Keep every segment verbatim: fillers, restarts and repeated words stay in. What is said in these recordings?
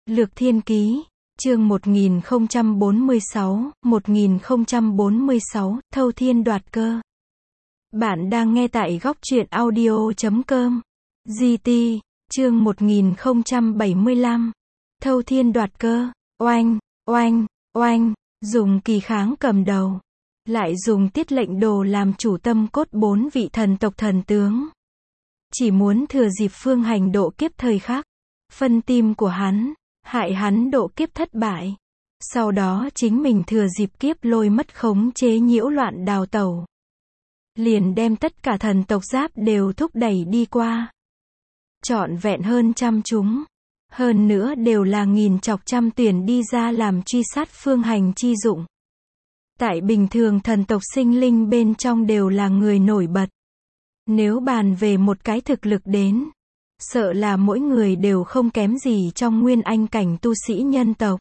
Lược Thiên Ký, chương một nghìn không trăm bốn mươi sáu, một nghìn không trăm bốn mươi sáu, Thâu Thiên Đoạt Cơ. Bạn đang nghe tại góc truyện audio chấm com. giê tê, chương một nghìn không trăm bảy mươi lăm. Thâu Thiên Đoạt Cơ, oanh, oanh, oanh, dùng Kỳ Kháng cầm đầu. Lại dùng Tiết Lệnh Đồ làm chủ tâm cốt bốn vị thần tộc thần tướng. Chỉ muốn thừa dịp Phương Hành độ kiếp thời khắc, phân tim của hắn, hại hắn độ kiếp thất bại. Sau đó chính mình thừa dịp kiếp lôi mất khống chế nhiễu loạn đào tẩu. Liền đem tất cả thần tộc giáp đều thúc đẩy đi qua. Trọn vẹn hơn trăm chúng. Hơn nữa đều là nghìn chọc trăm tuyển đi ra làm truy sát Phương Hành chi dụng. Tại bình thường thần tộc sinh linh bên trong đều là người nổi bật. Nếu bàn về một cái thực lực đến, sợ là mỗi người đều không kém gì trong nguyên anh cảnh tu sĩ nhân tộc.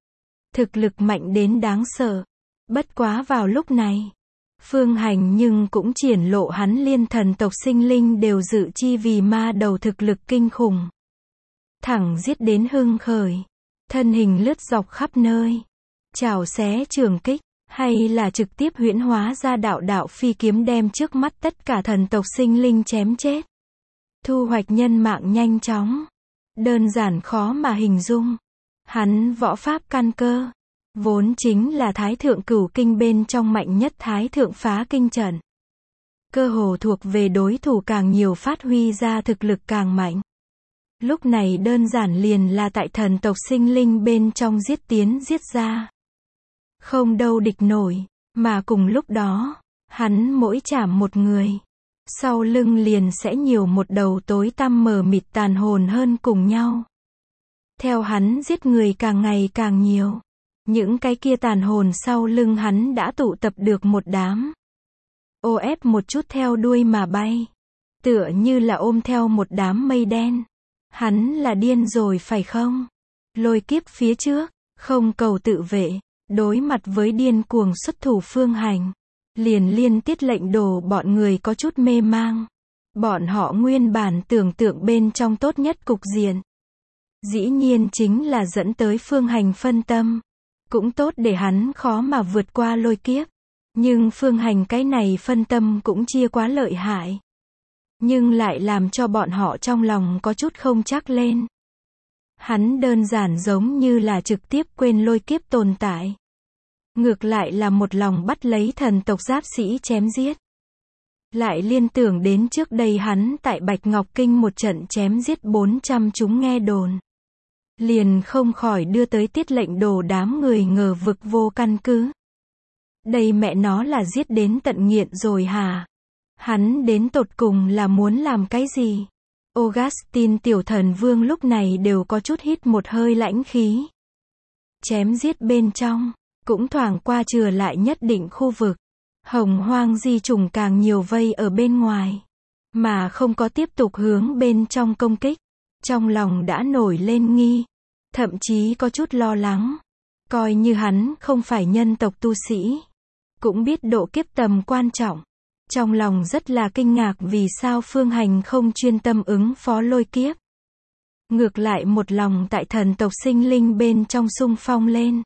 Thực lực mạnh đến đáng sợ. Bất quá vào lúc này, Phương Hành nhưng cũng triển lộ hắn liên thần tộc sinh linh đều dự chi vì ma đầu thực lực kinh khủng. Thẳng giết đến hưng khởi, thân hình lướt dọc khắp nơi, chảo xé trường kích, hay là trực tiếp huyễn hóa ra đạo đạo phi kiếm đem trước mắt tất cả thần tộc sinh linh chém chết. Thu hoạch nhân mạng nhanh chóng, đơn giản khó mà hình dung. Hắn võ pháp căn cơ, vốn chính là Thái Thượng Cửu Kinh bên trong mạnh nhất Thái Thượng Phá Kinh Trận. Cơ hồ thuộc về đối thủ càng nhiều phát huy ra thực lực càng mạnh. Lúc này đơn giản liền là tại thần tộc sinh linh bên trong giết tiến giết ra. Không đâu địch nổi, mà cùng lúc đó, hắn mỗi chạm một người, sau lưng liền sẽ nhiều một đầu tối tăm mờ mịt tàn hồn hơn cùng nhau. Theo hắn giết người càng ngày càng nhiều, những cái kia tàn hồn sau lưng hắn đã tụ tập được một đám. Ô ép một chút theo đuôi mà bay, tựa như là ôm theo một đám mây đen. Hắn là điên rồi phải không? Lôi kiếp phía trước, không cầu tự vệ, đối mặt với điên cuồng xuất thủ Phương Hành. Liền liên Tiết Lệnh Đồ bọn người có chút mê mang. Bọn họ nguyên bản tưởng tượng bên trong tốt nhất cục diện. Dĩ nhiên chính là dẫn tới Phương Hành phân tâm. Cũng tốt để hắn khó mà vượt qua lôi kiếp. Nhưng Phương Hành cái này phân tâm cũng chia quá lợi hại. Nhưng lại làm cho bọn họ trong lòng có chút không chắc lên. Hắn đơn giản giống như là trực tiếp quên lôi kiếp tồn tại. Ngược lại là một lòng bắt lấy thần tộc giáp sĩ chém giết. Lại liên tưởng đến trước đây hắn tại Bạch Ngọc Kinh một trận chém giết bốn trăm chúng nghe đồn. Liền không khỏi đưa tới Tiết Lệnh Đồ đám người ngờ vực vô căn cứ. Đây mẹ nó là giết đến tận nghiện rồi hả? Hắn đến tột cùng là muốn làm cái gì? Augustin tiểu thần vương lúc này đều có chút hít một hơi lãnh khí. Chém giết bên trong, cũng thoảng qua chừa lại nhất định khu vực. Hồng hoang di trùng càng nhiều vây ở bên ngoài, mà không có tiếp tục hướng bên trong công kích. Trong lòng đã nổi lên nghi, thậm chí có chút lo lắng. Coi như hắn không phải nhân tộc tu sĩ, cũng biết độ kiếp tầm quan trọng. Trong lòng rất là kinh ngạc vì sao Phương Hành không chuyên tâm ứng phó lôi kiếp. Ngược lại một lòng tại thần tộc sinh linh bên trong xung phong lên.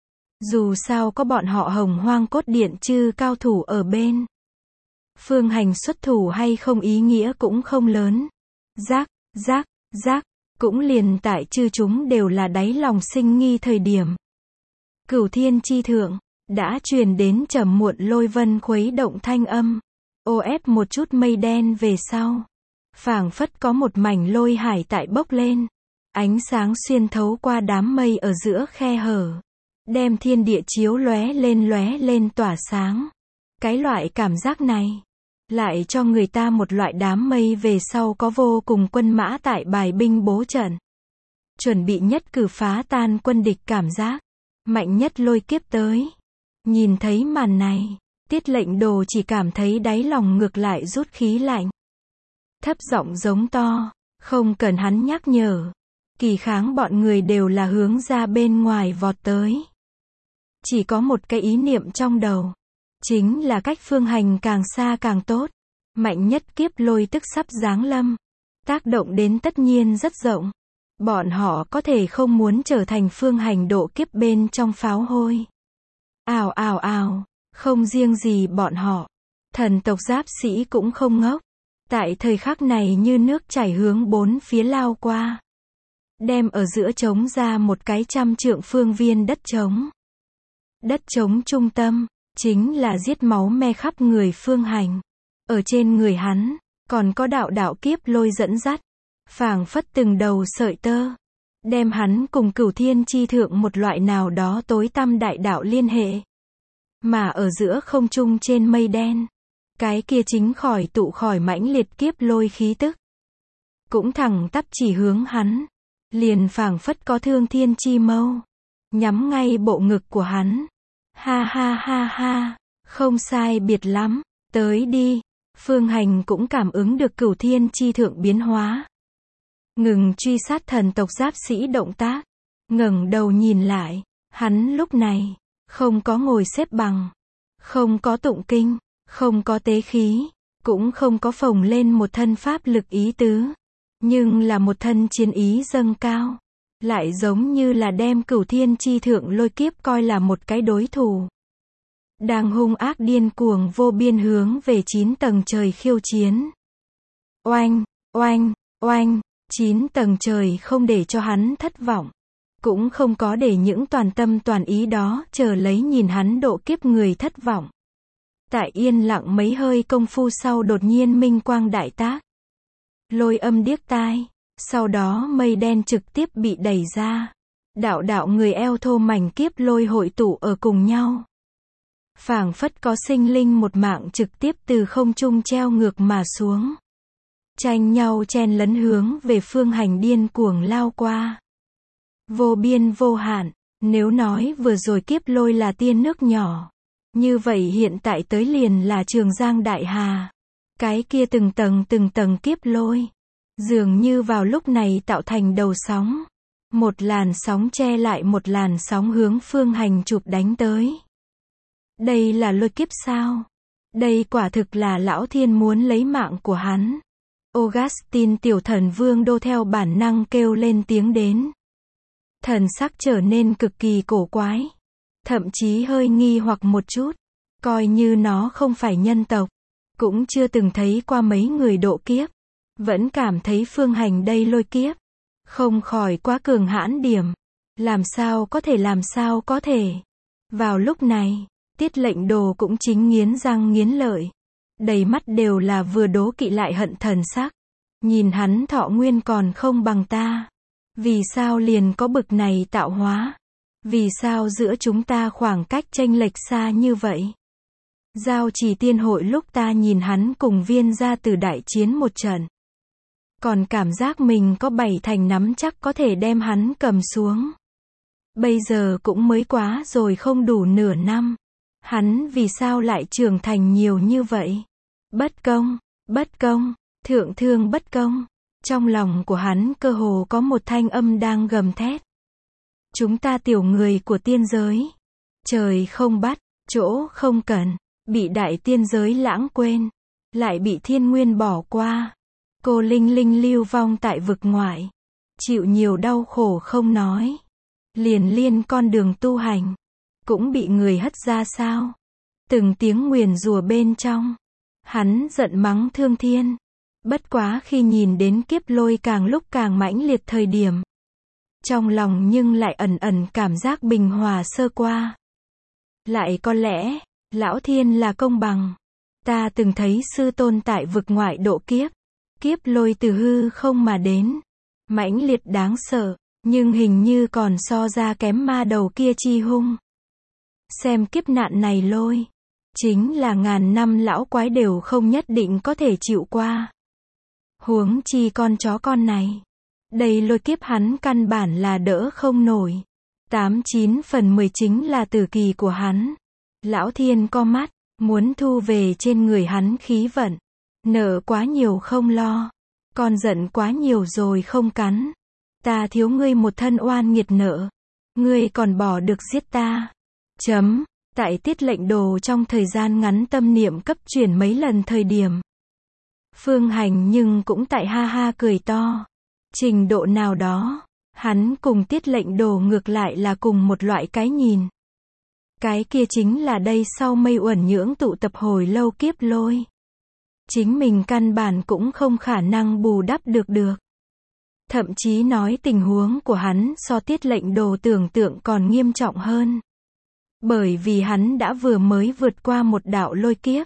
Dù sao có bọn họ Hồng Hoang cốt điện chư cao thủ ở bên. Phương Hành xuất thủ hay không ý nghĩa cũng không lớn. Giác, giác, giác, cũng liền tại chư chúng đều là đáy lòng sinh nghi thời điểm. Cửu thiên chi thượng, đã truyền đến trầm muộn lôi vân khuấy động thanh âm. Ô ép một chút mây đen về sau. Phảng phất có một mảnh lôi hải tại bốc lên. Ánh sáng xuyên thấu qua đám mây ở giữa khe hở. Đem thiên địa chiếu lóe lên lóe lên tỏa sáng. Cái loại cảm giác này, lại cho người ta một loại đám mây về sau có vô cùng quân mã tại bài binh bố trận. Chuẩn bị nhất cử phá tan quân địch cảm giác. Mạnh nhất lôi kiếp tới. Nhìn thấy màn này, Tiết Lệnh Đồ chỉ cảm thấy đáy lòng ngược lại rút khí lạnh. Thấp giọng giống to, không cần hắn nhắc nhở. Kỳ Kháng bọn người đều là hướng ra bên ngoài vọt tới. Chỉ có một cái ý niệm trong đầu. Chính là cách Phương Hành càng xa càng tốt. Mạnh nhất kiếp lôi tức sắp giáng lâm. Tác động đến tất nhiên rất rộng. Bọn họ có thể không muốn trở thành Phương Hành độ kiếp bên trong pháo hôi. Ào ào ào, không riêng gì bọn họ. Thần tộc Giáp Sĩ cũng không ngốc. Tại thời khắc này như nước chảy hướng bốn phía lao qua. Đem ở giữa trống ra một cái trăm trượng phương viên đất trống. Đất trống trung tâm, chính là giết máu me khắp người Phương Hành. Ở trên người hắn, còn có đạo đạo kiếp lôi dẫn dắt. Phảng phất từng đầu sợi tơ. Đem hắn cùng Cửu Thiên chi thượng một loại nào đó tối tăm đại đạo liên hệ. Mà ở giữa không trung trên mây đen. Cái kia chính khỏi tụ khỏi mãnh liệt kiếp lôi khí tức. Cũng thẳng tắp chỉ hướng hắn. Liền phảng phất có thương thiên chi mâu. Nhắm ngay bộ ngực của hắn. Ha ha ha ha. Không sai biệt lắm. Tới đi. Phương Hành cũng cảm ứng được Cửu Thiên chi thượng biến hóa. Ngừng truy sát thần tộc Giáp Sĩ động tác. Ngẩng đầu nhìn lại. Hắn lúc này. Không có ngồi xếp bằng. Không có tụng kinh. Không có tế khí. Cũng không có phồng lên một thân pháp lực ý tứ. Nhưng là một thân chiến ý dâng cao. Lại giống như là đem Cửu Thiên chi thượng lôi kiếp coi là một cái đối thủ. Đang hung ác điên cuồng vô biên hướng về chín tầng trời khiêu chiến. Oanh, oanh, oanh, chín tầng trời không để cho hắn thất vọng. Cũng không có để những toàn tâm toàn ý đó chờ lấy nhìn hắn độ kiếp người thất vọng. Tại yên lặng mấy hơi công phu sau đột nhiên minh quang đại tác. Lôi âm điếc tai. Sau đó mây đen trực tiếp bị đẩy ra. Đạo đạo người eo thô mảnh kiếp lôi hội tụ ở cùng nhau. Phảng phất có sinh linh một mạng trực tiếp từ không trung treo ngược mà xuống. Tranh nhau chen lấn hướng về Phương Hành điên cuồng lao qua. Vô biên vô hạn. Nếu nói vừa rồi kiếp lôi là tiên nước nhỏ. Như vậy hiện tại tới liền là Trường Giang Đại Hà. Cái kia từng tầng từng tầng kiếp lôi. Dường như vào lúc này tạo thành đầu sóng. Một làn sóng che lại một làn sóng hướng Phương Hành chụp đánh tới. Đây là lôi kiếp sao? Đây quả thực là Lão Thiên muốn lấy mạng của hắn. Augustin tiểu thần vương đô theo bản năng kêu lên tiếng đến. Thần sắc trở nên cực kỳ cổ quái. Thậm chí hơi nghi hoặc một chút. Coi như nó không phải nhân tộc. Cũng chưa từng thấy qua mấy người độ kiếp. Vẫn cảm thấy Phương Hành đây lôi kiếp. Không khỏi quá cường hãn điểm. Làm sao có thể làm sao có thể. Vào lúc này, Tiết Lệnh Đồ cũng chính nghiến răng nghiến lợi. Đầy mắt đều là vừa đố kỵ lại hận thần sắc. Nhìn hắn thọ nguyên còn không bằng ta. Vì sao liền có bực này tạo hóa? Vì sao giữa chúng ta khoảng cách chênh lệch xa như vậy? Giao Trì Tiên hội lúc ta nhìn hắn cùng Viên gia từ đại chiến một trận. Còn cảm giác mình có bảy thành nắm chắc có thể đem hắn cầm xuống. Bây giờ cũng mới quá rồi không đủ nửa năm. Hắn vì sao lại trưởng thành nhiều như vậy? Bất công, bất công, thượng thương bất công. Trong lòng của hắn cơ hồ có một thanh âm đang gầm thét. Chúng ta tiểu người của tiên giới. Trời không bắt, chỗ không cần. Bị đại tiên giới lãng quên. Lại bị thiên nguyên bỏ qua. Cô Linh Linh lưu vong tại vực ngoại. Chịu nhiều đau khổ không nói. Liền liên con đường tu hành. Cũng bị người hất ra sao. Từng tiếng nguyền rủa bên trong. Hắn giận mắng thương thiên. Bất quá khi nhìn đến kiếp lôi càng lúc càng mãnh liệt thời điểm. Trong lòng nhưng lại ẩn ẩn cảm giác bình hòa sơ qua. Lại có lẽ, Lão Thiên là công bằng. Ta từng thấy sư tôn tại vực ngoại độ kiếp. Kiếp lôi từ hư không mà đến. Mãnh liệt đáng sợ, nhưng hình như còn so ra kém ma đầu kia chi hung. Xem kiếp nạn này lôi. Chính là ngàn năm lão quái đều không nhất định có thể chịu qua. Huống chi con chó con này. Đây lôi kiếp hắn căn bản là đỡ không nổi. Tám chín phần mười chính là tử kỳ của hắn. Lão Thiên co mắt, muốn thu về trên người hắn khí vận. Nợ quá nhiều không lo. Con giận quá nhiều rồi không cắn. Ta thiếu ngươi một thân oan nghiệt nợ. Ngươi còn bỏ được giết ta. Chấm. Tại Tiết Lệnh Đồ trong thời gian ngắn tâm niệm cấp chuyển mấy lần thời điểm. Phương Hành nhưng cũng tại ha ha cười to. Trình độ nào đó, hắn cùng Tiết Lệnh Đồ ngược lại là cùng một loại cái nhìn. Cái kia chính là đây sau mây uẩn nhưỡng tụ tập hồi lâu kiếp lôi. Chính mình căn bản cũng không khả năng bù đắp được được. Thậm chí nói tình huống của hắn so Tiết Lệnh Đồ tưởng tượng còn nghiêm trọng hơn. Bởi vì hắn đã vừa mới vượt qua một đạo lôi kiếp.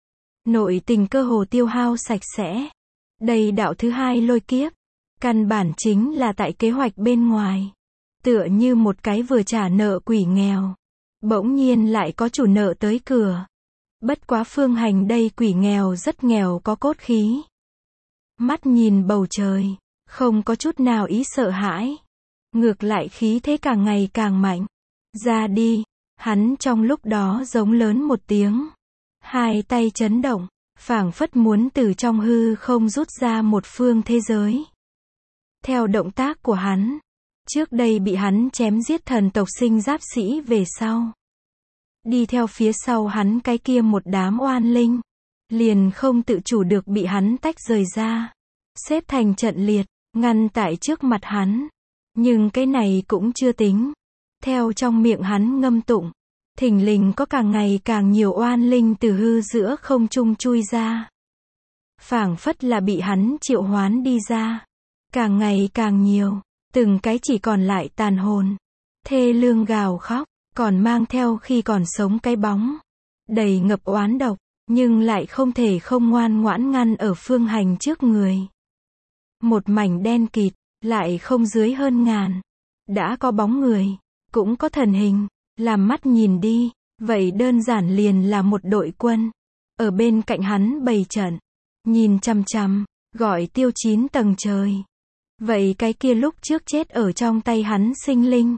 Nội tình cơ hồ tiêu hao sạch sẽ. Đây đạo thứ hai lôi kiếp. Căn bản chính là tại kế hoạch bên ngoài. Tựa như một cái vừa trả nợ quỷ nghèo. Bỗng nhiên lại có chủ nợ tới cửa. Bất quá Phương Hành đây quỷ nghèo rất nghèo có cốt khí. Mắt nhìn bầu trời, không có chút nào ý sợ hãi. Ngược lại khí thế càng ngày càng mạnh. Ra đi, hắn trong lúc đó giống lớn một tiếng. Hai tay chấn động, phảng phất muốn từ trong hư không rút ra một phương thế giới. Theo động tác của hắn, trước đây bị hắn chém giết thần tộc sinh giáp sĩ về sau. Đi theo phía sau hắn cái kia một đám oan linh. Liền không tự chủ được bị hắn tách rời ra. Xếp thành trận liệt, ngăn tại trước mặt hắn. Nhưng cái này cũng chưa tính. Theo trong miệng hắn ngâm tụng. Thình lình có càng ngày càng nhiều oan linh từ hư giữa không trung chui ra. Phảng phất là bị hắn triệu hoán đi ra. Càng ngày càng nhiều. Từng cái chỉ còn lại tàn hồn. Thê lương gào khóc. Còn mang theo khi còn sống cái bóng. Đầy ngập oán độc. Nhưng lại không thể không ngoan ngoãn ngăn ở Phương Hành trước người. Một mảnh đen kịt. Lại không dưới hơn ngàn. Đã có bóng người. Cũng có thần hình. Làm mắt nhìn đi. Vậy đơn giản liền là một đội quân. Ở bên cạnh hắn bày trận. Nhìn chằm chằm. Gọi tiêu chín tầng trời. Vậy cái kia lúc trước chết ở trong tay hắn sinh linh.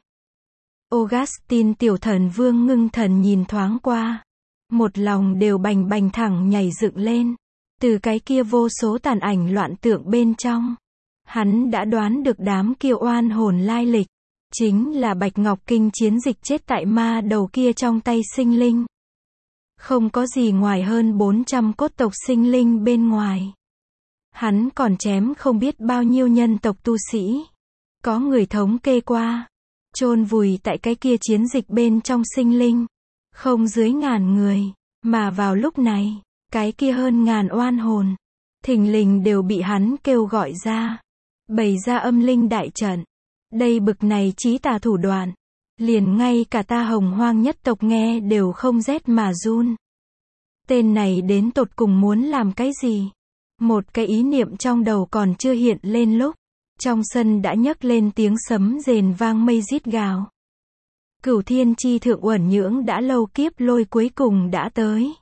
Augustine tiểu thần vương ngưng thần nhìn thoáng qua. Một lòng đều bành bành thẳng nhảy dựng lên. Từ cái kia vô số tàn ảnh loạn tượng bên trong. Hắn đã đoán được đám kia oan hồn lai lịch. Chính là Bạch Ngọc Kinh chiến dịch chết tại ma đầu kia trong tay sinh linh. Không có gì ngoài hơn bốn trăm cốt tộc sinh linh bên ngoài. Hắn còn chém không biết bao nhiêu nhân tộc tu sĩ. Có người thống kê qua. Chôn vùi tại cái kia chiến dịch bên trong sinh linh. Không dưới ngàn người. Mà vào lúc này, cái kia hơn ngàn oan hồn. Thình lình đều bị hắn kêu gọi ra. Bày ra âm linh đại trận. Đây bực này chí tà thủ đoạn. Liền ngay cả ta Hồng Hoang nhất tộc nghe đều không rét mà run. Tên này đến tột cùng muốn làm cái gì? Một cái ý niệm trong đầu còn chưa hiện lên lúc. Trong sân đã nhấc lên tiếng sấm rền vang mây rít gào. Cửu thiên chi thượng uẩn nhưỡng đã lâu kiếp lôi cuối cùng đã tới.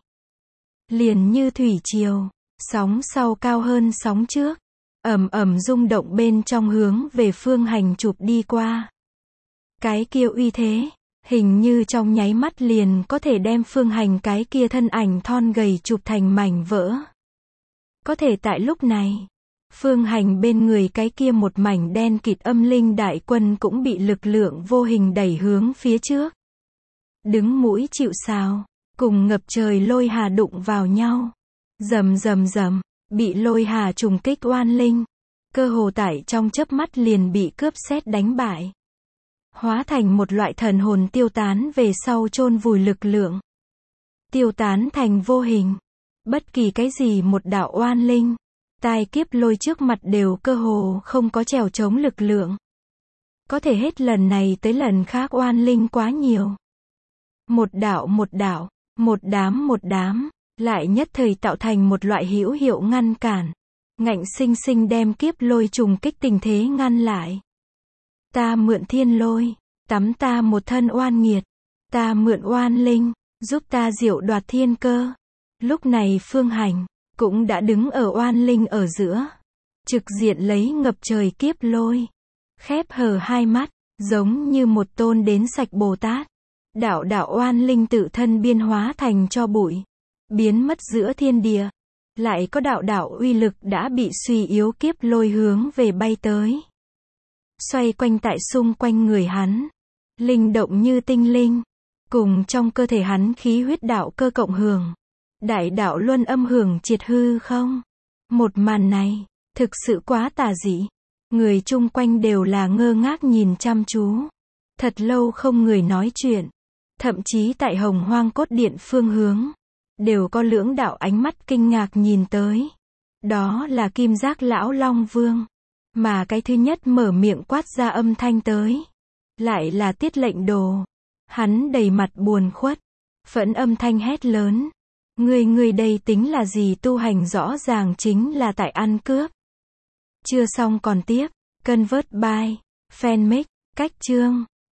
Liền như thủy triều, sóng sau cao hơn sóng trước. Ầm ầm rung động bên trong hướng về Phương Hành chụp đi qua. Cái kia uy thế, hình như trong nháy mắt liền có thể đem Phương Hành cái kia thân ảnh thon gầy chụp thành mảnh vỡ. Có thể tại lúc này, Phương Hành bên người cái kia một mảnh đen kịt âm linh đại quân cũng bị lực lượng vô hình đẩy hướng phía trước. Đứng mũi chịu sào, cùng ngập trời lôi hà đụng vào nhau. Rầm rầm rầm, bị lôi hà trùng kích oan linh. Cơ hồ tại trong chớp mắt liền bị cướp sét đánh bại. Hóa thành một loại thần hồn tiêu tán về sau chôn vùi lực lượng. Tiêu tán thành vô hình. Bất kỳ cái gì một đạo oan linh. Tai kiếp lôi trước mặt đều cơ hồ không có trèo chống lực lượng. Có thể hết lần này tới lần khác oan linh quá nhiều. Một đạo một đạo, một đám một đám, lại nhất thời tạo thành một loại hữu hiệu ngăn cản. Ngạnh sinh sinh đem kiếp lôi trùng kích tình thế ngăn lại. Ta mượn thiên lôi, tắm ta một thân oan nghiệt. Ta mượn oan linh, giúp ta diệu đoạt thiên cơ. Lúc này Phương Hành cũng đã đứng ở oan linh ở giữa, trực diện lấy ngập trời kiếp lôi, khép hờ hai mắt, giống như một tôn đến sạch Bồ Tát. Đạo đạo oan linh tự thân biên hóa thành cho bụi, biến mất giữa thiên địa. Lại có đạo đạo uy lực đã bị suy yếu kiếp lôi hướng về bay tới. Xoay quanh tại xung quanh người hắn, linh động như tinh linh, cùng trong cơ thể hắn khí huyết đạo cơ cộng hưởng. Đại đạo luân âm hưởng triệt hư không. Một màn này, thực sự quá tà dị. Người chung quanh đều là ngơ ngác nhìn chăm chú. Thật lâu không người nói chuyện. Thậm chí tại Hồng Hoang cốt điện phương hướng, đều có lưỡng đạo ánh mắt kinh ngạc nhìn tới. Đó là Kim Giác Lão Long Vương. Mà cái thứ nhất mở miệng quát ra âm thanh tới, lại là Tiết Lệnh Đồ. Hắn đầy mặt buồn khuất, phẫn âm thanh hét lớn. Ngươi ngươi đây tính là gì, tu hành rõ ràng chính là tại ăn cướp. Chưa xong còn tiếp. Convert by Fanmix. Cách chương